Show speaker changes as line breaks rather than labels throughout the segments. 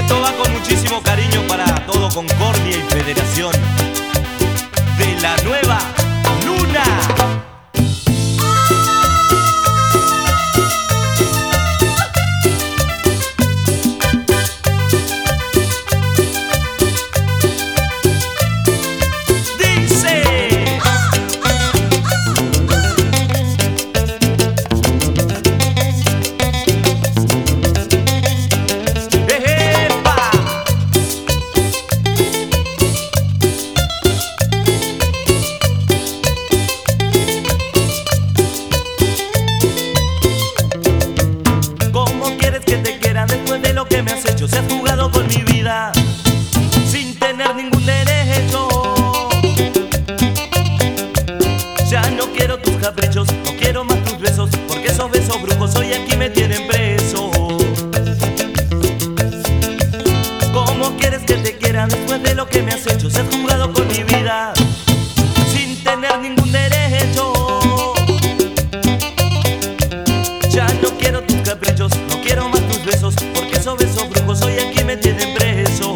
Esto va con muchísimo cariño para todo Concordia y Federación de la Nueva Luna. Que me has hecho, se has jugado con mi vida sin tener ningún derecho. Ya no quiero tus caprichos, no quiero más tus besos, porque esos besos brujos hoy aquí me tienen preso. ¿Cómo quieres que te quiera después de lo que me has hecho? Se has jugado con mi vida sin tener ningún derecho. Ya no quiero tus caprichos, no quiero más tus besos, porque esos besos brujos hoy aquí me tienen preso.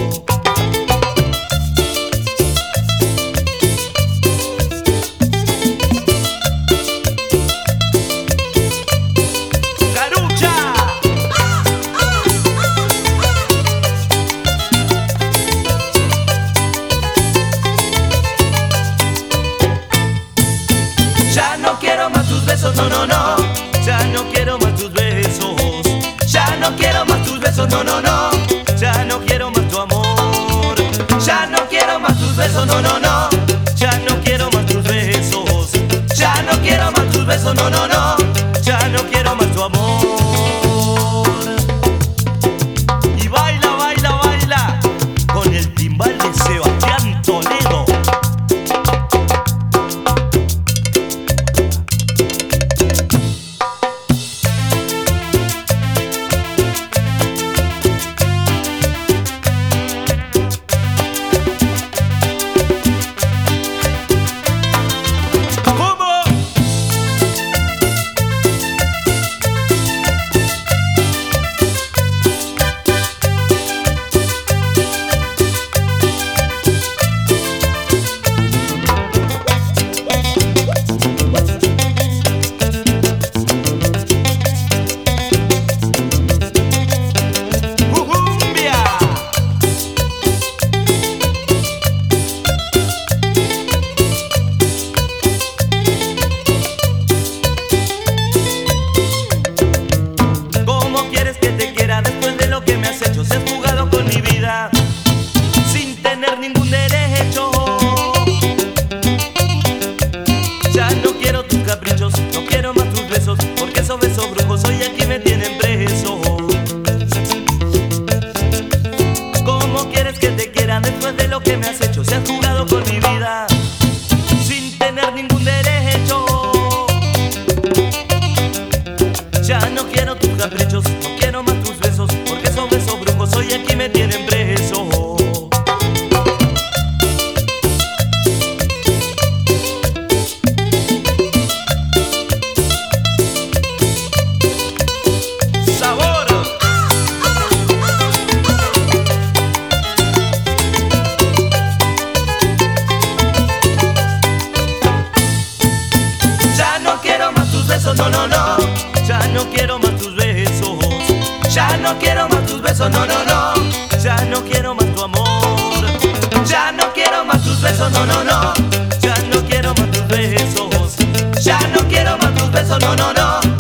¡Carucha! Ya no quiero más tus besos, no, no, no. Ya no quiero más tus besos. Ya no quiero más tus besos, no, no, no. Ya no quiero más tu amor. Ya no quiero más tus besos, no, no, no. Ya no quiero más tus besos. Ya no quiero más tus besos, no, no, no. Ya no quiero más tu amor. Y baila, baila, baila con el timbal de Sebastián Toledo. Que me has hecho, se has jugado con mi vida sin tener ningún derecho. Ya no quiero tus caprichos, no quiero más tus besos, porque esos besos brujos hoy aquí me tienen preso. ¿Cómo quieres que te quiera después de lo que me has hecho? Se has jugado con mi vida sin tener ningún derecho. Ya no quiero tus caprichos, no quiero más tus besos, porque esos besos brujos hoy aquí me tienen preso. ¡Sabor! Ya no quiero más tus besos, no, no, no. Ya no quiero más tus besos. Ya no quiero más tus besos, no, no, no. Ya no quiero más tu amor. Ya no quiero más tus besos, no, no, no. Ya no quiero más tus besos. Ya no quiero más tus besos, no, no, no.